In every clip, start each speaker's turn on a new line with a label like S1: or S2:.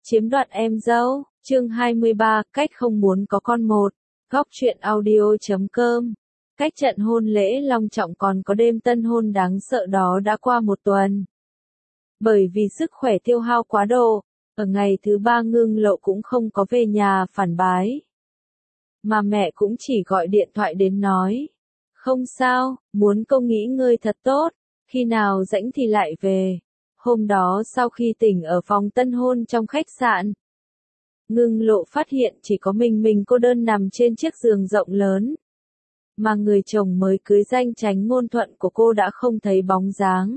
S1: Chiếm đoạt em dâu, chương 23, cách không muốn có con một. Góc truyện audio.com. Cách trận hôn lễ long trọng còn có đêm tân hôn đáng sợ đó đã qua một tuần. Bởi vì sức khỏe tiêu hao quá độ, ở ngày thứ 3 Ngưng Lộ cũng không có về nhà phản bái. Mà mẹ cũng chỉ gọi điện thoại đến nói. Không sao, muốn cô nghỉ ngơi thật tốt, khi nào rảnh thì lại về. Hôm đó sau khi tỉnh ở phòng tân hôn trong khách sạn, Ngưng Lộ phát hiện chỉ có mình cô đơn nằm trên chiếc giường rộng lớn. Mà người chồng mới cưới danh Chánh Ngôn Thuận của cô đã không thấy bóng dáng.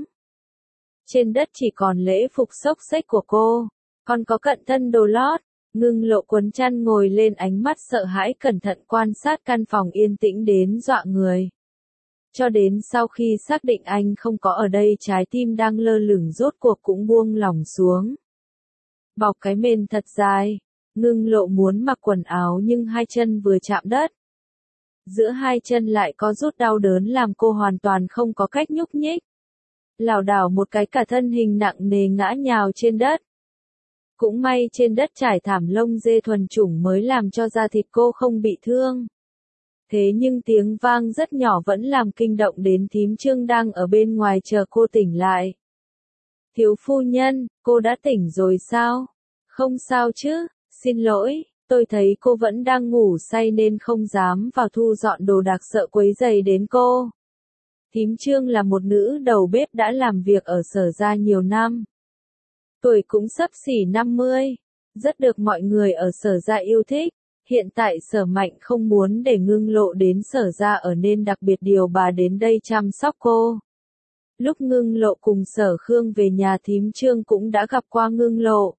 S1: Trên đất chỉ còn lễ phục xốc xếch của cô, còn có cận thân đồ lót. Ngưng Lộ quấn chăn ngồi lên, ánh mắt sợ hãi cẩn thận quan sát căn phòng yên tĩnh đến dọa người. Cho đến sau khi xác định anh không có ở đây, trái tim đang lơ lửng rốt cuộc cũng buông lỏng xuống. Bọc cái mền thật dài, Ngưng Lộ muốn mặc quần áo nhưng hai chân vừa chạm đất. Giữa hai chân lại có rút đau đớn làm cô hoàn toàn không có cách nhúc nhích. Lảo đảo một cái cả thân hình nặng nề ngã nhào trên đất. Cũng may trên đất trải thảm lông dê thuần chủng mới làm cho da thịt cô không bị thương. Thế nhưng tiếng vang rất nhỏ vẫn làm kinh động đến thím Trương đang ở bên ngoài chờ cô tỉnh lại. Thiếu phu nhân, cô đã tỉnh rồi sao? Không sao chứ, xin lỗi, tôi thấy cô vẫn đang ngủ say nên không dám vào thu dọn đồ đạc sợ quấy rầy đến cô. Thím Trương là một nữ đầu bếp đã làm việc ở Sở Gia nhiều năm. Tuổi cũng xấp xỉ 50, rất được mọi người ở Sở Gia yêu thích. Hiện tại Sở Mạnh không muốn để Ngưng Lộ đến Sở Gia ở nên đặc biệt điều bà đến đây chăm sóc cô. Lúc Ngưng Lộ cùng Sở Khương về nhà, thím Trương cũng đã gặp qua Ngưng Lộ.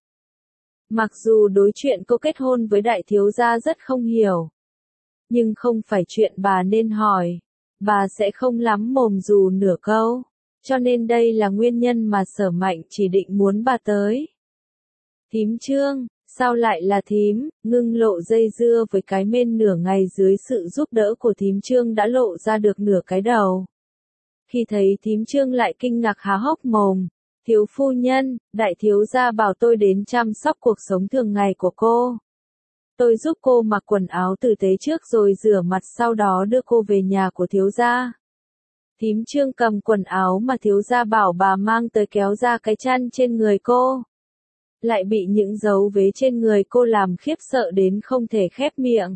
S1: Mặc dù đối chuyện cô kết hôn với đại thiếu gia rất không hiểu, nhưng không phải chuyện bà nên hỏi, bà sẽ không lắm mồm dù nửa câu, cho nên đây là nguyên nhân mà Sở Mạnh chỉ định muốn bà tới. Thím Trương, sao lại là thím? Ngưng Lộ dây dưa với cái mên nửa ngày, dưới sự giúp đỡ của thím Trương đã lộ ra được nửa cái đầu. Khi thấy thím Trương lại kinh ngạc há hốc mồm. Thiếu phu nhân, đại thiếu gia bảo tôi đến chăm sóc cuộc sống thường ngày của cô. Tôi giúp cô mặc quần áo tử tế trước rồi rửa mặt, sau đó đưa cô về nhà của thiếu gia. Thím Trương cầm quần áo mà thiếu gia bảo bà mang tới kéo ra cái chăn trên người cô. Lại bị những dấu vết trên người cô làm khiếp sợ đến không thể khép miệng.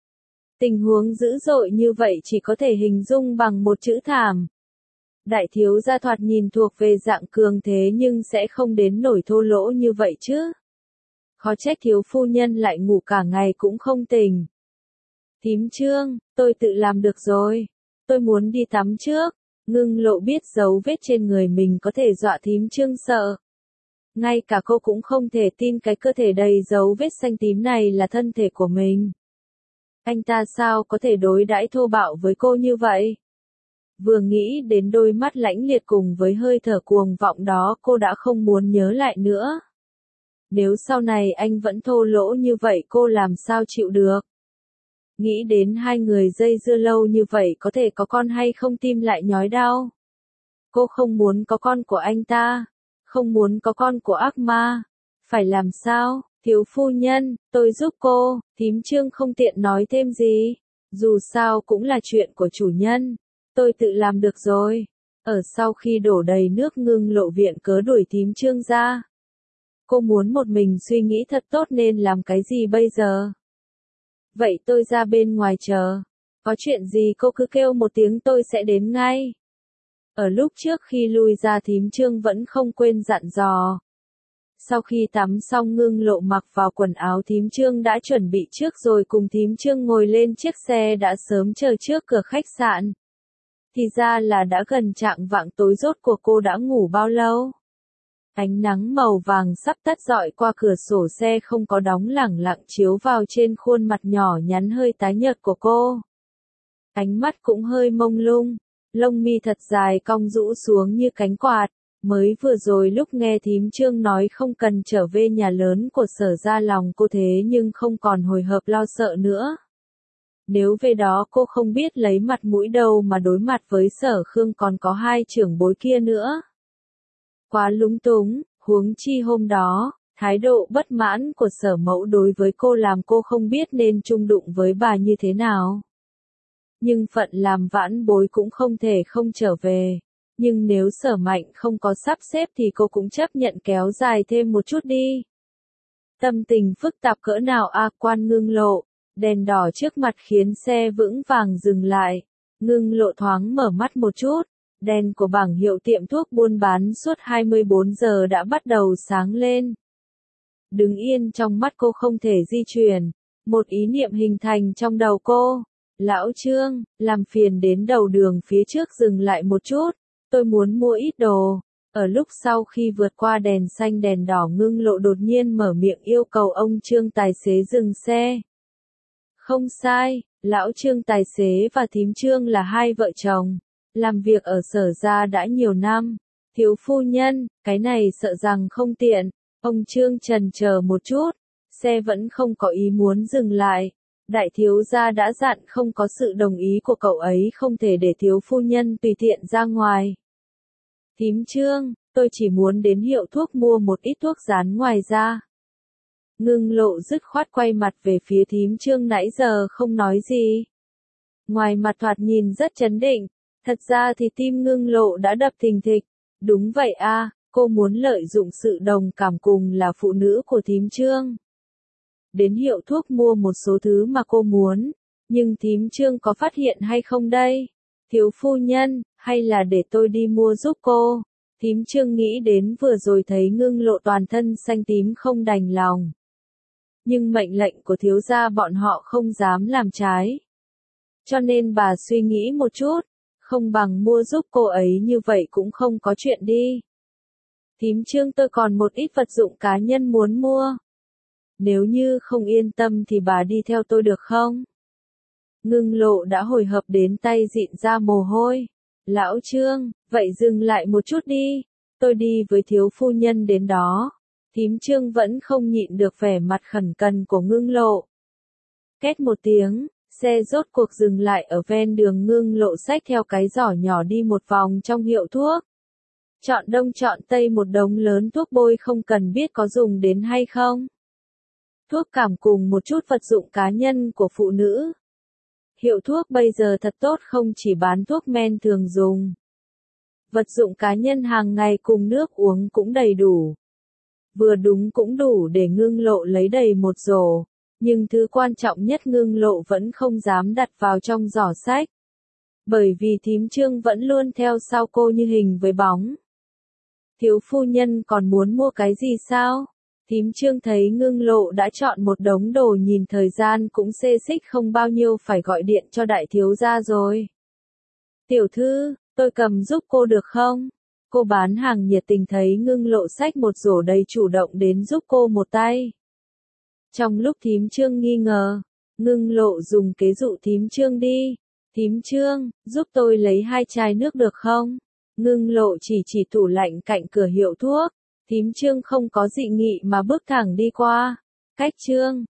S1: Tình huống dữ dội như vậy chỉ có thể hình dung bằng một chữ thảm. Đại thiếu gia thoạt nhìn thuộc về dạng cường thế nhưng sẽ không đến nổi thô lỗ như vậy chứ. Khó trách thiếu phu nhân lại ngủ cả ngày cũng không tỉnh. Thím Trương, tôi tự làm được rồi. Tôi muốn đi tắm trước. Ngưng Lộ biết dấu vết trên người mình có thể dọa thím Trương sợ. Ngay cả cô cũng không thể tin cái cơ thể đầy dấu vết xanh tím này là thân thể của mình. Anh ta sao có thể đối đãi thô bạo với cô như vậy? Vừa nghĩ đến đôi mắt lãnh liệt cùng với hơi thở cuồng vọng đó, cô đã không muốn nhớ lại nữa. Nếu sau này anh vẫn thô lỗ như vậy cô làm sao chịu được? Nghĩ đến hai người dây dưa lâu như vậy có thể có con hay không, tim lại nhói đau. Cô không muốn có con của anh ta, không muốn có con của ác ma. Phải làm sao? Thiếu phu nhân, tôi giúp cô. Thím Trương không tiện nói thêm gì. Dù sao cũng là chuyện của chủ nhân. Tôi tự làm được rồi. Ở sau khi đổ đầy nước, Ngưng Lộ viện cớ đuổi thím Trương ra. Cô muốn một mình suy nghĩ thật tốt nên làm cái gì bây giờ? Vậy tôi ra bên ngoài chờ. Có chuyện gì cô cứ kêu một tiếng tôi sẽ đến ngay. Ở lúc trước khi lui ra, thím Trương vẫn không quên dặn dò. Sau khi tắm xong, Ngưng Lộ mặc vào quần áo thím Trương đã chuẩn bị trước rồi cùng thím Trương ngồi lên chiếc xe đã sớm chờ trước cửa khách sạn. Thì ra là đã gần chạng vạng tối, rốt cuộc cô đã ngủ bao lâu? Ánh nắng màu vàng sắp tắt rọi qua cửa sổ xe không có đóng lẳng lặng chiếu vào trên khuôn mặt nhỏ nhắn hơi tái nhợt của cô. Ánh mắt cũng hơi mông lung, lông mi thật dài cong rũ xuống như cánh quạt. Mới vừa rồi lúc nghe thím Trương nói không cần trở về nhà lớn của Sở Gia, lòng cô thế nhưng không còn hồi hộp lo sợ nữa. Nếu về đó cô không biết lấy mặt mũi đâu mà đối mặt với Sở Khương, còn có hai trưởng bối kia nữa. Quá lúng túng, huống chi hôm đó, Thái độ bất mãn của Sở Mẫu đối với cô làm cô không biết nên chung đụng với bà như thế nào. Nhưng phận làm vãn bối cũng không thể không trở về. Nhưng nếu Sở Mạnh không có sắp xếp thì cô cũng chấp nhận kéo dài thêm một chút đi. Tâm tình phức tạp cỡ nào Quan Ngưng Lộ, đèn đỏ trước mặt khiến xe vững vàng dừng lại. Ngưng Lộ thoáng mở mắt một chút, đèn của bảng hiệu tiệm thuốc buôn bán suốt 24 giờ đã bắt đầu sáng lên. Đứng yên trong mắt cô không thể di chuyển, một ý niệm hình thành trong đầu cô. Lão Trương, làm phiền đến đầu đường phía trước dừng lại một chút, tôi muốn mua ít đồ. Ở lúc sau khi vượt qua đèn xanh đèn đỏ Ngưng Lộ đột nhiên mở miệng yêu cầu ông Trương tài xế dừng xe. Không sai, lão Trương tài xế và thím Trương là hai vợ chồng, làm việc ở Sở gia đã nhiều năm. Thiếu phu nhân, cái này sợ rằng không tiện. Ông Trương chần chờ một chút, xe vẫn không có ý muốn dừng lại. Đại thiếu gia đã dặn không có sự đồng ý của cậu ấy không thể để thiếu phu nhân tùy tiện ra ngoài. Thím Trương, tôi chỉ muốn đến hiệu thuốc mua một ít thuốc dán ngoài ra. Ngưng Lộ dứt khoát quay mặt về phía thím Trương nãy giờ không nói gì. Ngoài mặt thoạt nhìn rất trấn định, thật ra thì tim Ngưng Lộ đã đập thình thịch. Đúng vậy cô muốn lợi dụng sự đồng cảm cùng là phụ nữ của thím Trương. Đến hiệu thuốc mua một số thứ mà cô muốn, nhưng thím Trương có phát hiện hay không đây? Thiếu phu nhân, hay là để tôi đi mua giúp cô? Thím Trương nghĩ đến vừa rồi thấy Ngưng Lộ toàn thân xanh tím không đành lòng. Nhưng mệnh lệnh của thiếu gia bọn họ không dám làm trái. Cho nên bà suy nghĩ một chút, không bằng mua giúp cô ấy như vậy cũng không có chuyện đi. Thím Trương tôi còn một ít vật dụng cá nhân muốn mua. Nếu như không yên tâm thì bà đi theo tôi được không? Ngưng Lộ đã hồi hộp đến tay dịn ra mồ hôi. Lão Trương, vậy dừng lại một chút đi. Tôi đi với thiếu phu nhân đến đó. Thím Trương vẫn không nhịn được vẻ mặt khẩn cần của Ngưng Lộ. Két một tiếng, xe rốt cuộc dừng lại ở ven đường. Ngưng Lộ xách theo cái giỏ nhỏ đi một vòng trong hiệu thuốc. Chọn đông chọn tây một đống lớn thuốc bôi không cần biết có dùng đến hay không. Thuốc cảm cùng một chút vật dụng cá nhân của phụ nữ. Hiệu thuốc bây giờ thật tốt không chỉ bán thuốc men thường dùng. Vật dụng cá nhân hàng ngày cùng nước uống cũng đầy đủ. Vừa đúng cũng đủ để Ngưng Lộ lấy đầy một rổ. Nhưng thứ quan trọng nhất Ngưng Lộ vẫn không dám đặt vào trong giỏ sách. Bởi vì thím Trương vẫn luôn theo sau cô như hình với bóng. Thiếu phu nhân còn muốn mua cái gì sao? Thím Trương thấy Ngưng Lộ đã chọn một đống đồ nhìn thời gian cũng xê xích không bao nhiêu phải gọi điện cho đại thiếu gia rồi. Tiểu thư, tôi cầm giúp cô được không? Cô bán hàng nhiệt tình thấy Ngưng Lộ xách một rổ đầy chủ động đến giúp cô một tay. Trong lúc thím Trương nghi ngờ, Ngưng Lộ dùng kế dụ thím Trương đi. Thím Trương, giúp tôi lấy 2 chai nước được không? Ngưng Lộ chỉ tủ lạnh cạnh cửa hiệu thuốc. Thím Trương không có dị nghị mà bước thẳng đi qua. Cách Trương,